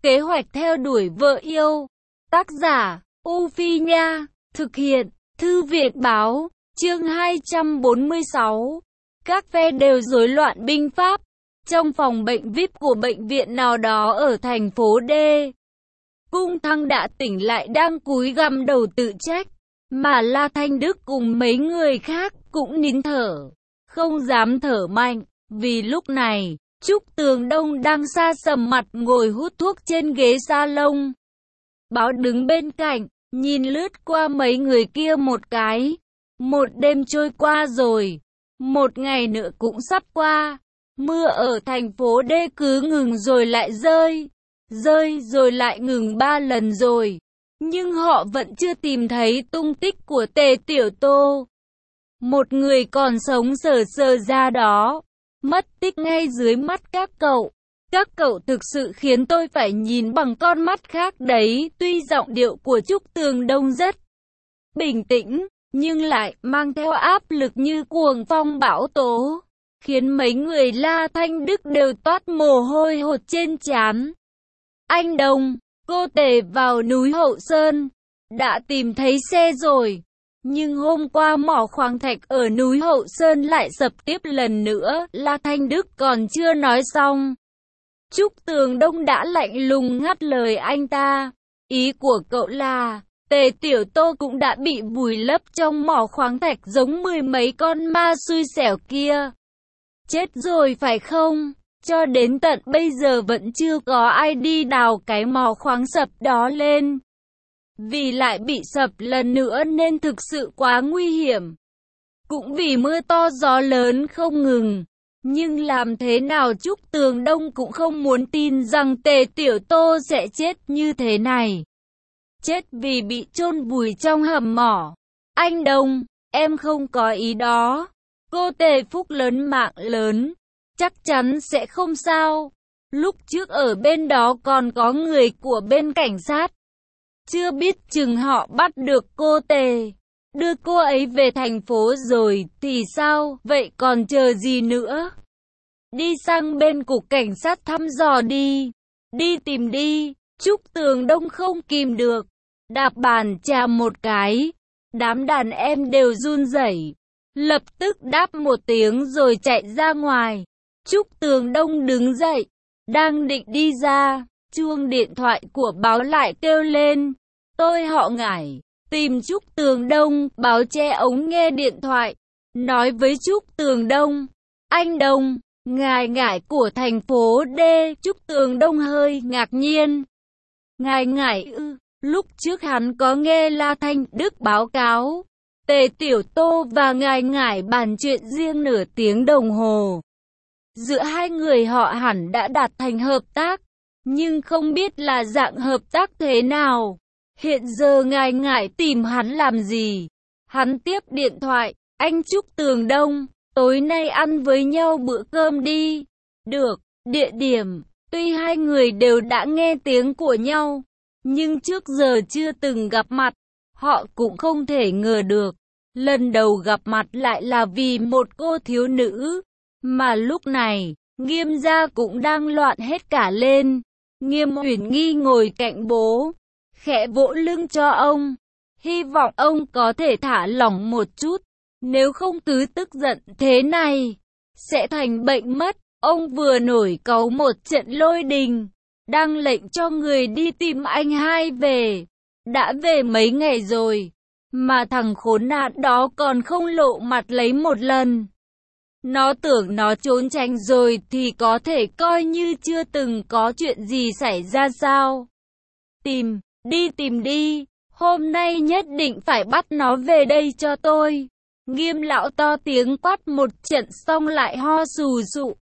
Kế hoạch theo đuổi vợ yêu. Tác giả, U Phi Nha. Thực hiện, Thư viện Báo. Chương 246. Các phe đều rối loạn binh pháp. Trong phòng bệnh VIP của bệnh viện nào đó ở thành phố D, Cung Thăng đã tỉnh lại đang cúi gằm đầu tự trách. Mà La Thanh Đức cùng mấy người khác cũng nín thở, không dám thở mạnh, vì lúc này, Trúc Tường Đông đang sa sầm mặt ngồi hút thuốc trên ghế salon. Báo đứng bên cạnh, nhìn lướt qua mấy người kia một cái. Một đêm trôi qua rồi, một ngày nữa cũng sắp qua. Mưa ở thành phố D cứ ngừng rồi lại rơi, rơi rồi lại ngừng 3 lần rồi. Nhưng họ vẫn chưa tìm thấy tung tích của Tề Tiểu Tô. Một người còn sống sờ sờ ra đó, mất tích ngay dưới mắt các cậu. Các cậu thực sự khiến tôi phải nhìn bằng con mắt khác đấy. Tuy giọng điệu của Trúc Tường Đông rất bình tĩnh, nhưng lại mang theo áp lực như cuồng phong bão tố, khiến mấy người La Thanh Đức đều toát mồ hôi hột trên trán. Anh Đông, cô Tề vào núi Hậu Sơn, đã tìm thấy xe rồi. Nhưng hôm qua mỏ khoáng thạch ở núi Hậu Sơn lại sập tiếp lần nữa. La Thanh Đức còn chưa nói xong, Trúc Tường Đông đã lạnh lùng ngắt lời anh ta. Ý của cậu là, Tề Tiểu Tô cũng đã bị vùi lấp trong mỏ khoáng thạch giống 10 mấy con ma xui xẻo kia. Chết rồi phải không? Cho đến tận bây giờ vẫn chưa có ai đi đào cái mỏ khoáng sập đó lên. Vì lại bị sập lần nữa nên thực sự quá nguy hiểm. Cũng vì mưa to gió lớn không ngừng. Nhưng làm thế nào Trúc Tường Đông cũng không muốn tin rằng Tề Tiểu Tô sẽ chết như thế này. Chết vì bị chôn vùi trong hầm mỏ. Anh Đông, em không có ý đó. Cô Tề phúc lớn mạng lớn, chắc chắn sẽ không sao. Lúc trước ở bên đó còn có người của bên cảnh sát. Chưa biết chừng họ bắt được cô Tề, đưa cô ấy về thành phố rồi thì sao, vậy còn chờ gì nữa? Đi sang bên cục cảnh sát thăm dò đi, đi tìm đi. Trúc Tường Đông không kìm được, đạp bàn chà một cái. Đám đàn em đều run rẩy, lập tức đáp một tiếng rồi chạy ra ngoài. Trúc Tường Đông đứng dậy, đang định đi ra, chuông điện thoại của Báo lại kêu lên. Tôi họ Ngải, tìm Trúc Tường Đông. Báo che ống nghe điện thoại, nói với Trúc Tường Đông. Anh Đông, ngài Ngải của thành phố D. Trúc Tường Đông hơi ngạc nhiên. Ngài Ngải ư? Lúc trước hắn có nghe La Thanh Đức báo cáo Tề Tiểu Tô và ngài Ngải bàn chuyện riêng nửa tiếng đồng hồ. Giữa hai người họ hẳn đã đạt thành hợp tác, nhưng không biết là dạng hợp tác thế nào. Hiện giờ ngài Ngải tìm hắn làm gì? Hắn tiếp điện thoại. Anh Trúc Tường Đông, tối nay ăn với nhau bữa cơm đi. Được. Địa điểm, tuy hai người đều đã nghe tiếng của nhau, nhưng trước giờ chưa từng gặp mặt. Họ cũng không thể ngờ được, lần đầu gặp mặt lại là vì một cô thiếu nữ. Mà lúc này, Nghiêm gia cũng đang loạn hết cả lên. Nghiêm Uyển Nghi ngồi cạnh bố, khẽ vỗ lưng cho ông, hy vọng ông có thể thả lỏng một chút, nếu không cứ tức giận thế này, sẽ thành bệnh mất. Ông vừa nổi cáu một trận lôi đình, đang lệnh cho người đi tìm anh hai về. Đã về mấy ngày rồi, mà thằng khốn nạn đó còn không lộ mặt lấy một lần. Nó tưởng nó trốn tránh rồi thì có thể coi như chưa từng có chuyện gì xảy ra sao. Tìm đi, hôm nay nhất định phải bắt nó về đây cho tôi. Nghiêm lão to tiếng quát một trận xong lại ho sù sụ.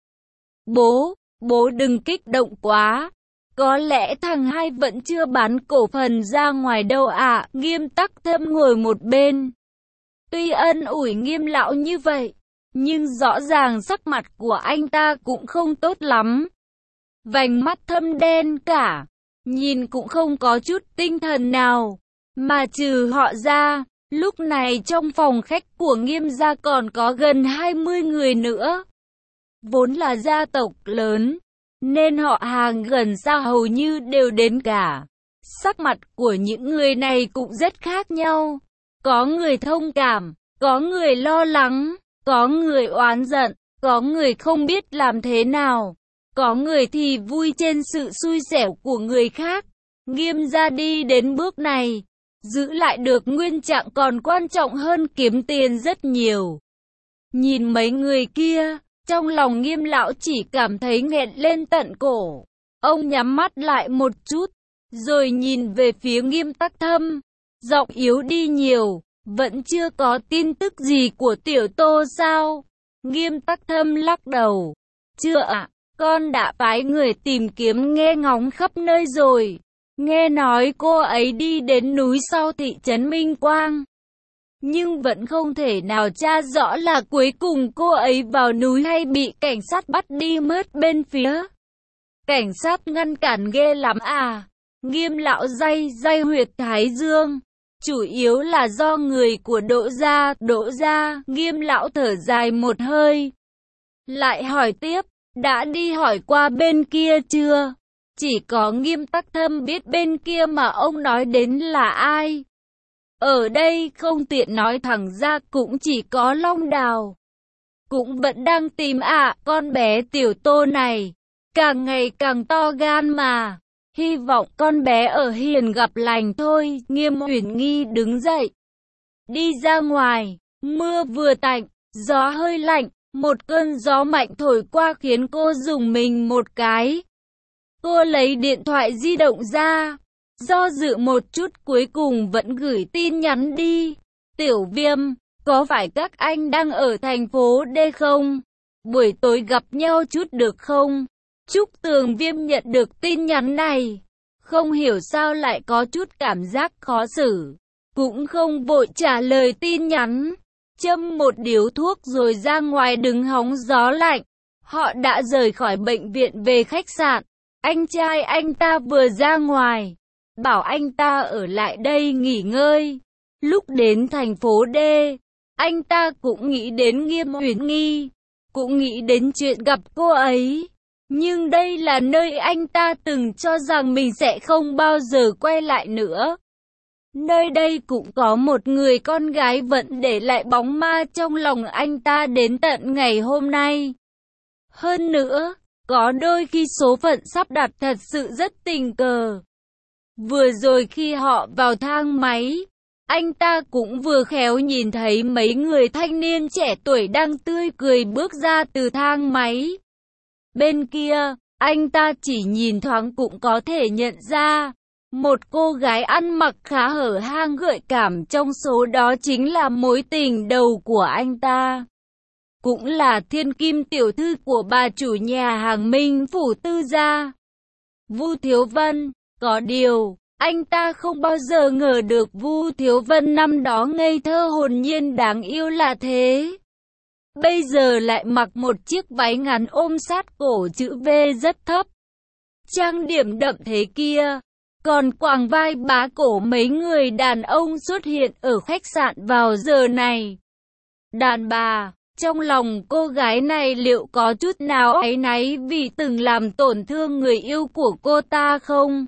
Bố đừng kích động quá. Có lẽ thằng hai vẫn chưa bán cổ phần ra ngoài đâu ạ. Nghiêm Tắc Thâm ngồi một bên, tuy ân ủi Nghiêm lão như vậy, nhưng rõ ràng sắc mặt của anh ta cũng không tốt lắm. Vành mắt thâm đen cả, nhìn cũng không có chút tinh thần nào. Mà trừ họ ra, lúc này trong phòng khách của Nghiêm gia còn có gần 20 người nữa. Vốn là gia tộc lớn, nên họ hàng gần xa hầu như đều đến cả. Sắc mặt của những người này cũng rất khác nhau. Có người thông cảm, có người lo lắng, có người oán giận, có người không biết làm thế nào, có người thì vui trên sự xui xẻo của người khác. Nghiêm gia đi đến bước này, giữ lại được nguyên trạng còn quan trọng hơn kiếm tiền rất nhiều. Nhìn mấy người kia, trong lòng Nghiêm lão chỉ cảm thấy nghẹn lên tận cổ. Ông nhắm mắt lại một chút, rồi nhìn về phía Nghiêm Tắc Thâm, giọng yếu đi nhiều. Vẫn chưa có tin tức gì của Tiểu Tô sao? Nghiêm Tắc Thâm lắc đầu. Chưa ạ, con đã phái người tìm kiếm nghe ngóng khắp nơi rồi. Nghe nói cô ấy đi đến núi sau thị trấn Minh Quang. Nhưng vẫn không thể nào tra rõ là cuối cùng cô ấy vào núi hay bị cảnh sát bắt đi mất bên phía. Cảnh sát ngăn cản ghê lắm à? Nghiêm lão day huyệt thái dương. Chủ yếu là do người của Đỗ gia. Nghiêm lão thở dài một hơi. Lại hỏi tiếp, đã đi hỏi qua bên kia chưa? Chỉ có Nghiêm Tắc Thâm biết bên kia mà ông nói đến là ai. Ở đây không tiện nói thẳng ra, cũng chỉ có Long Đào. Cũng vẫn đang tìm con bé Tiểu Tô này. Càng ngày càng to gan mà. Hy vọng con bé ở hiền gặp lành thôi. Nghiêm Uyển Nghi đứng dậy, đi ra ngoài. Mưa vừa tạnh, gió hơi lạnh. Một cơn gió mạnh thổi qua khiến cô rùng mình một cái. Cô lấy điện thoại di động ra, do dự một chút cuối cùng vẫn gửi tin nhắn đi. Tiểu Viêm, có phải các anh đang ở thành phố D không? Buổi tối gặp nhau chút được không? Trúc Tường Viêm nhận được tin nhắn này, không hiểu sao lại có chút cảm giác khó xử, cũng không vội trả lời tin nhắn. Châm một điếu thuốc rồi ra ngoài đứng hóng gió lạnh. Họ đã rời khỏi bệnh viện về khách sạn. Anh trai anh ta vừa ra ngoài, bảo anh ta ở lại đây nghỉ ngơi. Lúc đến thành phố D, anh ta cũng nghĩ đến Nghiêm Uyển Nghi, cũng nghĩ đến chuyện gặp cô ấy. Nhưng đây là nơi anh ta từng cho rằng mình sẽ không bao giờ quay lại nữa. Nơi đây cũng có một người con gái vẫn để lại bóng ma trong lòng anh ta đến tận ngày hôm nay. Hơn nữa, có đôi khi số phận sắp đặt thật sự rất tình cờ. Vừa rồi khi họ vào thang máy, anh ta cũng vừa khéo nhìn thấy mấy người thanh niên trẻ tuổi đang tươi cười bước ra từ thang máy. Bên kia, anh ta chỉ nhìn thoáng cũng có thể nhận ra một cô gái ăn mặc khá hở hang gợi cảm, trong số đó chính là mối tình đầu của anh ta. Cũng là thiên kim tiểu thư của bà chủ nhà hàng Minh Phủ Tư gia, Vu Thiếu Vân. Có điều, anh ta không bao giờ ngờ được Vu Thiếu Vân năm đó ngây thơ hồn nhiên đáng yêu là thế. Bây giờ lại mặc một chiếc váy ngắn ôm sát cổ chữ V rất thấp, trang điểm đậm thế kia, còn quàng vai bá cổ mấy người đàn ông xuất hiện ở khách sạn vào giờ này. Đàn bà, trong lòng cô gái này liệu có chút nào áy náy vì từng làm tổn thương người yêu của cô ta không?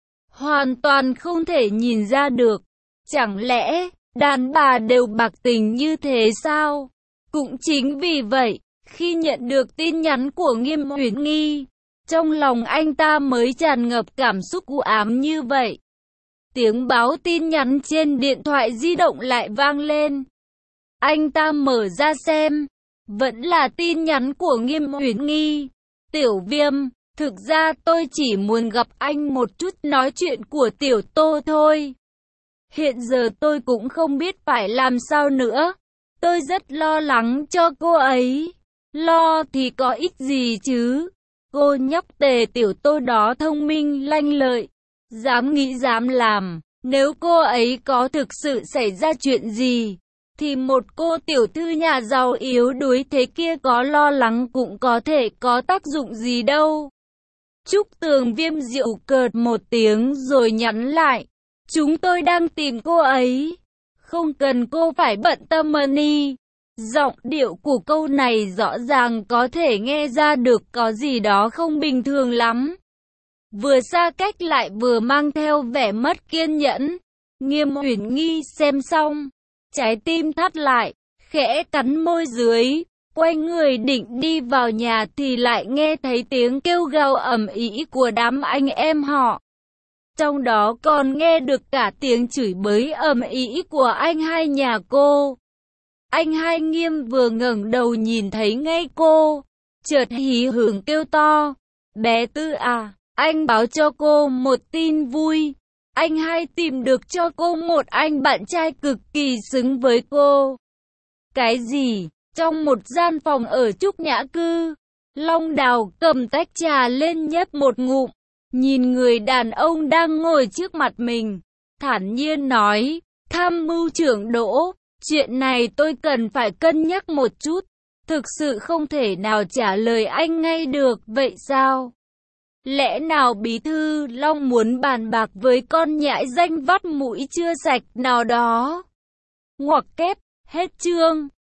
Hoàn toàn không thể nhìn ra được. Chẳng lẽ đàn bà đều bạc tình như thế sao? Cũng chính vì vậy, khi nhận được tin nhắn của Nghiêm Uyển Nghi, trong lòng anh ta mới tràn ngập cảm xúc u ám như vậy. Tiếng báo tin nhắn trên điện thoại di động lại vang lên. Anh ta mở ra xem, vẫn là tin nhắn của Nghiêm Uyển Nghi. Tiểu Viêm, thực ra tôi chỉ muốn gặp anh một chút, nói chuyện của Tiểu Tô thôi. Hiện giờ tôi cũng không biết phải làm sao nữa. Tôi rất lo lắng cho cô ấy. Lo thì có ích gì chứ? Cô nhóc Tề Tiểu Tô đó thông minh lanh lợi, dám nghĩ dám làm. Nếu cô ấy có thực sự xảy ra chuyện gì, thì một cô tiểu thư nhà giàu yếu đuối thế kia có lo lắng cũng có thể có tác dụng gì đâu. Trúc Tường Viêm giễu cợt một tiếng rồi nhắn lại. Chúng tôi đang tìm cô ấy. Không cần cô phải bận tâm Money. Giọng điệu của câu này rõ ràng có thể nghe ra được có gì đó không bình thường lắm. Vừa xa cách lại vừa mang theo vẻ mất kiên nhẫn. Nghiêm Uyển Nghi xem xong, trái tim thắt lại, khẽ cắn môi dưới, quay người định đi vào nhà thì lại nghe thấy tiếng kêu gào ầm ĩ của đám anh em họ. Trong đó còn nghe được cả tiếng chửi bới ầm ĩ của anh hai nhà cô. Anh hai Nghiêm vừa ngẩng đầu nhìn thấy ngay cô, chợt hí hửng kêu to, bé Tư à, anh báo cho cô một tin vui. Anh hai tìm được cho cô một anh bạn trai cực kỳ xứng với cô. Cái gì? Trong một gian phòng ở Trúc Nhã Cư, Long Đào cầm tách trà lên nhấp một ngụm, nhìn người đàn ông đang ngồi trước mặt mình, thản nhiên nói, Tham mưu trưởng Đỗ, chuyện này tôi cần phải cân nhắc một chút, thực sự không thể nào trả lời anh ngay được, vậy sao? Lẽ nào Bí thư Long muốn bàn bạc với con nhãi danh vắt mũi chưa sạch nào đó? Ngoặc kép, hết chương.